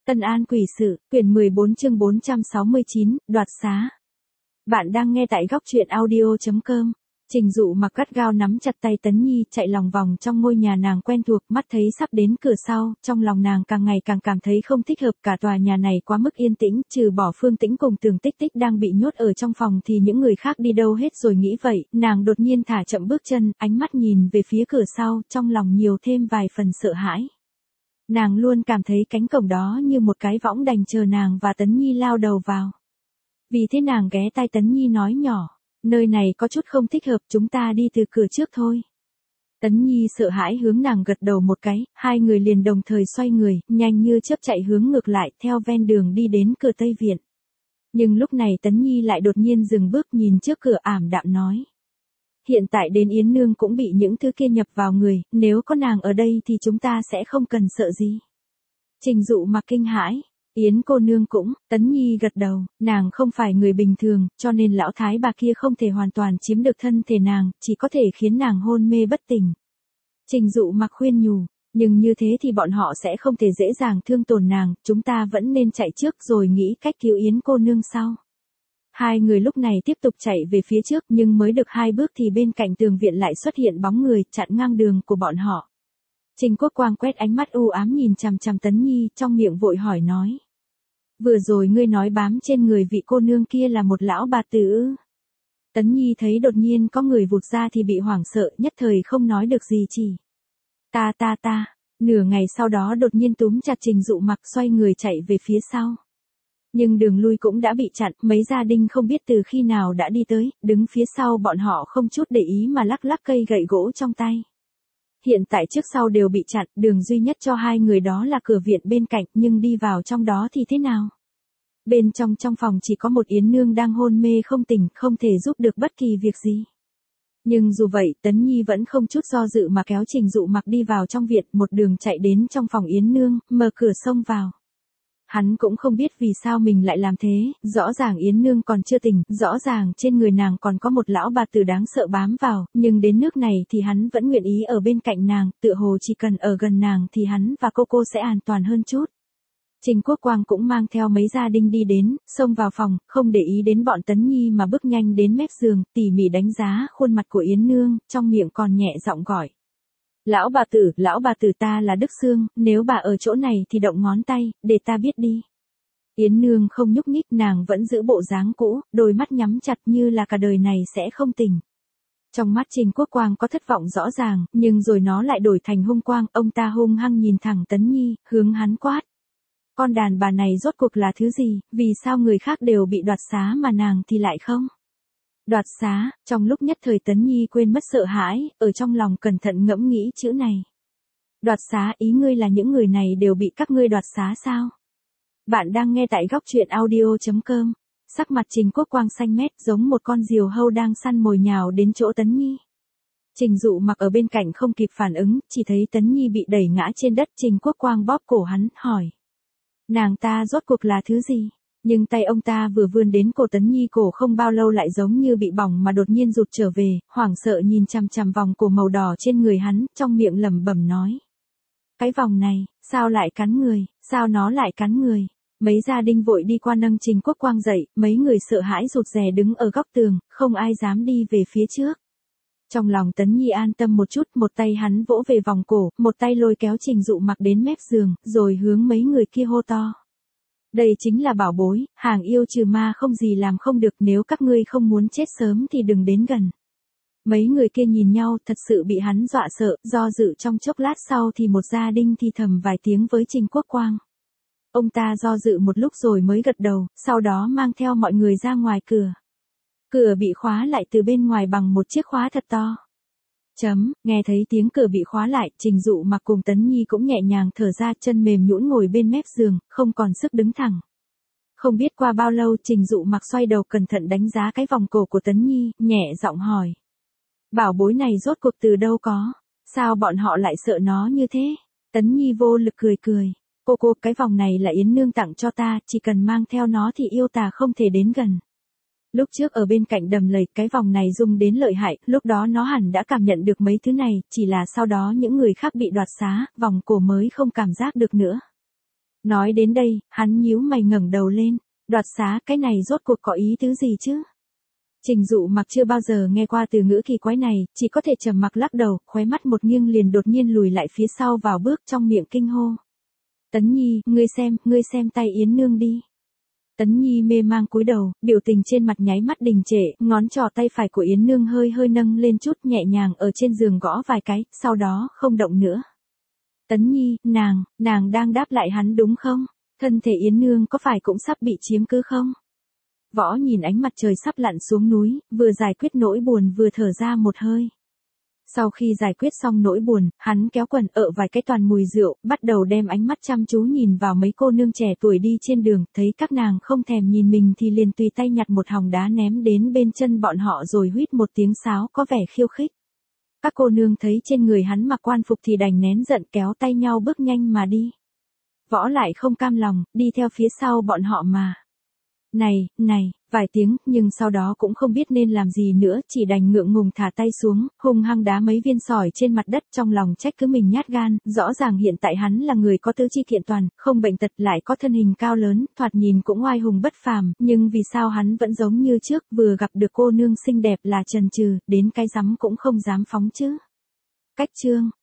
Tân An quỷ sự, quyển 14 chương 469, đoạt xá. Bạn đang nghe tại góc truyện audio.com. Trình Dụ Mặc gắt gao nắm chặt tay Tấn Nhi chạy lòng vòng trong ngôi nhà nàng quen thuộc, mắt thấy sắp đến cửa sau, trong lòng nàng càng ngày càng cảm thấy không thích hợp, cả tòa nhà này quá mức yên tĩnh, trừ bỏ Phương Tĩnh cùng Tường Tích Tích đang bị nhốt ở trong phòng thì những người khác đi đâu hết rồi. Nghĩ vậy, nàng đột nhiên thả chậm bước chân, ánh mắt nhìn về phía cửa sau, trong lòng nhiều thêm vài phần sợ hãi. Nàng luôn cảm thấy cánh cổng đó như một cái võng đành chờ nàng và Tấn Nhi lao đầu vào. Vì thế nàng ghé tai Tấn Nhi nói nhỏ, nơi này có chút không thích hợp, chúng ta đi từ cửa trước thôi. Tấn Nhi sợ hãi hướng nàng gật đầu một cái, hai người liền đồng thời xoay người, nhanh như chớp chạy hướng ngược lại, theo ven đường đi đến cửa Tây Viện. Nhưng lúc này Tấn Nhi lại đột nhiên dừng bước, nhìn trước cửa ảm đạm nói. Hiện tại đến Yến Nương cũng bị những thứ kia nhập vào người, nếu có nàng ở đây thì chúng ta sẽ không cần sợ gì. Trình Dụ Mặc kinh hãi, Yến cô nương cũng, Tấn Nhi gật đầu, nàng không phải người bình thường, cho nên lão thái bà kia không thể hoàn toàn chiếm được thân thể nàng, chỉ có thể khiến nàng hôn mê bất tỉnh. Trình Dụ Mặc khuyên nhủ, nhưng như thế thì bọn họ sẽ không thể dễ dàng thương tổn nàng, chúng ta vẫn nên chạy trước rồi nghĩ cách cứu Yến cô nương sau. Hai người lúc này tiếp tục chạy về phía trước, nhưng mới được hai bước thì bên cạnh tường viện lại xuất hiện bóng người chặn ngang đường của bọn họ. Trình Quốc Quang quét ánh mắt u ám nhìn chằm chằm Tấn Nhi, trong miệng vội hỏi nói. Vừa rồi ngươi nói bám trên người vị cô nương kia là một lão bà tử ư? Tấn Nhi thấy đột nhiên có người vụt ra thì bị hoảng sợ, nhất thời không nói được gì chỉ. Ta. Nửa ngày sau đó đột nhiên túm chặt Trình Dụ Mặc xoay người chạy về phía sau. Nhưng đường lui cũng đã bị chặn, mấy gia đình không biết từ khi nào đã đi tới, đứng phía sau bọn họ không chút để ý mà lắc lắc cây gậy gỗ trong tay. Hiện tại trước sau đều bị chặn, đường duy nhất cho hai người đó là cửa viện bên cạnh, nhưng đi vào trong đó thì thế nào? Bên trong phòng chỉ có một Yến Nương đang hôn mê không tỉnh, không thể giúp được bất kỳ việc gì. Nhưng dù vậy, Tấn Nhi vẫn không chút do dự mà kéo Trình Dụ Mặc đi vào trong viện, một đường chạy đến trong phòng Yến Nương, mở cửa xông vào. Hắn cũng không biết vì sao mình lại làm thế, rõ ràng Yến Nương còn chưa tỉnh, rõ ràng trên người nàng còn có một lão bà tử đáng sợ bám vào, nhưng đến nước này thì hắn vẫn nguyện ý ở bên cạnh nàng, tựa hồ chỉ cần ở gần nàng thì hắn và cô sẽ an toàn hơn chút. Trình Quốc Quang cũng mang theo mấy gia đình đi đến, xông vào phòng, không để ý đến bọn Tấn Nhi mà bước nhanh đến mép giường, tỉ mỉ đánh giá khuôn mặt của Yến Nương, trong miệng còn nhẹ giọng gọi. Lão bà tử ta là Đức Sương, nếu bà ở chỗ này thì động ngón tay, để ta biết đi. Yến Nương không nhúc nhích, nàng vẫn giữ bộ dáng cũ, đôi mắt nhắm chặt như là cả đời này sẽ không tỉnh. Trong mắt Trình Quốc Quang có thất vọng rõ ràng, nhưng rồi nó lại đổi thành hung quang, ông ta hung hăng nhìn thẳng Tấn Nhi, hướng hắn quát. Con đàn bà này rốt cuộc là thứ gì, vì sao người khác đều bị đoạt xá mà nàng thì lại không? Đoạt xá, trong lúc nhất thời Tấn Nhi quên mất sợ hãi, ở trong lòng cẩn thận ngẫm nghĩ chữ này. Đoạt xá, ý ngươi là những người này đều bị các ngươi đoạt xá sao? Bạn đang nghe tại góc truyện audio.com. Sắc mặt Trình Quốc Quang xanh mét giống một con diều hâu đang săn mồi nhào đến chỗ Tấn Nhi. Trình Dụ Mặc ở bên cạnh không kịp phản ứng, chỉ thấy Tấn Nhi bị đẩy ngã trên đất. Trình Quốc Quang bóp cổ hắn, hỏi. Nàng ta rốt cuộc là thứ gì? Nhưng tay ông ta vừa vươn đến cổ Tấn Nhi, cổ không bao lâu lại giống như bị bỏng mà đột nhiên rụt trở về, hoảng sợ nhìn chằm chằm vòng cổ màu đỏ trên người hắn, trong miệng lẩm bẩm nói. Cái vòng này, sao lại cắn người, sao nó lại cắn người? Mấy gia đình vội đi qua nâng Trình Quốc Quang dậy, mấy người sợ hãi rụt rè đứng ở góc tường, không ai dám đi về phía trước. Trong lòng Tấn Nhi an tâm một chút, một tay hắn vỗ về vòng cổ, một tay lôi kéo Trình Dụ Mặc đến mép giường, rồi hướng mấy người kia hô to. Đây chính là bảo bối, hàng yêu trừ ma không gì làm không được, nếu các ngươi không muốn chết sớm thì đừng đến gần. Mấy người kia nhìn nhau, thật sự bị hắn dọa sợ, do dự trong chốc lát sau thì một gia đình thì thầm vài tiếng với Trình Quốc Quang. Ông ta do dự một lúc rồi mới gật đầu, sau đó mang theo mọi người ra ngoài cửa. Cửa bị khóa lại từ bên ngoài bằng một chiếc khóa thật to. Nghe thấy tiếng cửa bị khóa lại, Trình Dụ Mặc cùng Tấn Nhi cũng nhẹ nhàng thở ra, chân mềm nhũn ngồi bên mép giường, không còn sức đứng thẳng. Không biết qua bao lâu, Trình Dụ Mặc xoay đầu cẩn thận đánh giá cái vòng cổ của Tấn Nhi, nhẹ giọng hỏi. Bảo bối này rốt cuộc từ đâu có? Sao bọn họ lại sợ nó như thế? Tấn Nhi vô lực cười. Cô, cái vòng này là Yến Nương tặng cho ta, chỉ cần mang theo nó thì yêu tà không thể đến gần. Lúc trước ở bên cạnh đầm lầy, cái vòng này dùng đến lợi hại, lúc đó nó hẳn đã cảm nhận được mấy thứ này, chỉ là sau đó những người khác bị đoạt xá, vòng cổ mới không cảm giác được nữa. Nói đến đây, hắn nhíu mày ngẩng đầu lên. Đoạt xá, cái này rốt cuộc có ý tứ gì chứ? Trình Dụ Mặc chưa bao giờ nghe qua từ ngữ kỳ quái này, chỉ có thể trầm mặc lắc đầu, khóe mắt một nghiêng liền đột nhiên lùi lại phía sau vào bước trong miệng kinh hô. Tấn Nhi, ngươi xem tay Yến Nương đi. Tấn Nhi mê mang cúi đầu, biểu tình trên mặt nháy mắt đình trệ, ngón trỏ tay phải của Yến Nương hơi hơi nâng lên chút, nhẹ nhàng ở trên giường gõ vài cái, sau đó không động nữa. Tấn Nhi, nàng đang đáp lại hắn đúng không? Thân thể Yến Nương có phải cũng sắp bị chiếm cứ không? Võ nhìn ánh mặt trời sắp lặn xuống núi, vừa giải quyết nỗi buồn vừa thở ra một hơi. Sau khi giải quyết xong nỗi buồn, hắn kéo quần vài cái toàn mùi rượu, bắt đầu đem ánh mắt chăm chú nhìn vào mấy cô nương trẻ tuổi đi trên đường, thấy các nàng không thèm nhìn mình thì liền tùy tay nhặt một hòn đá ném đến bên chân bọn họ rồi huýt một tiếng sáo có vẻ khiêu khích. Các cô nương thấy trên người hắn mặc quan phục thì đành nén giận kéo tay nhau bước nhanh mà đi. Võ lại không cam lòng, đi theo phía sau bọn họ mà. Này, vài tiếng, nhưng sau đó cũng không biết nên làm gì nữa, chỉ đành ngượng ngùng thả tay xuống, hung hăng đá mấy viên sỏi trên mặt đất, trong lòng trách cứ mình nhát gan, rõ ràng hiện tại hắn là người có tứ chi kiện toàn, không bệnh tật lại có thân hình cao lớn, thoạt nhìn cũng oai hùng bất phàm, nhưng vì sao hắn vẫn giống như trước, vừa gặp được cô nương xinh đẹp là chần chừ, đến cái rắm cũng không dám phóng chứ. Cách chương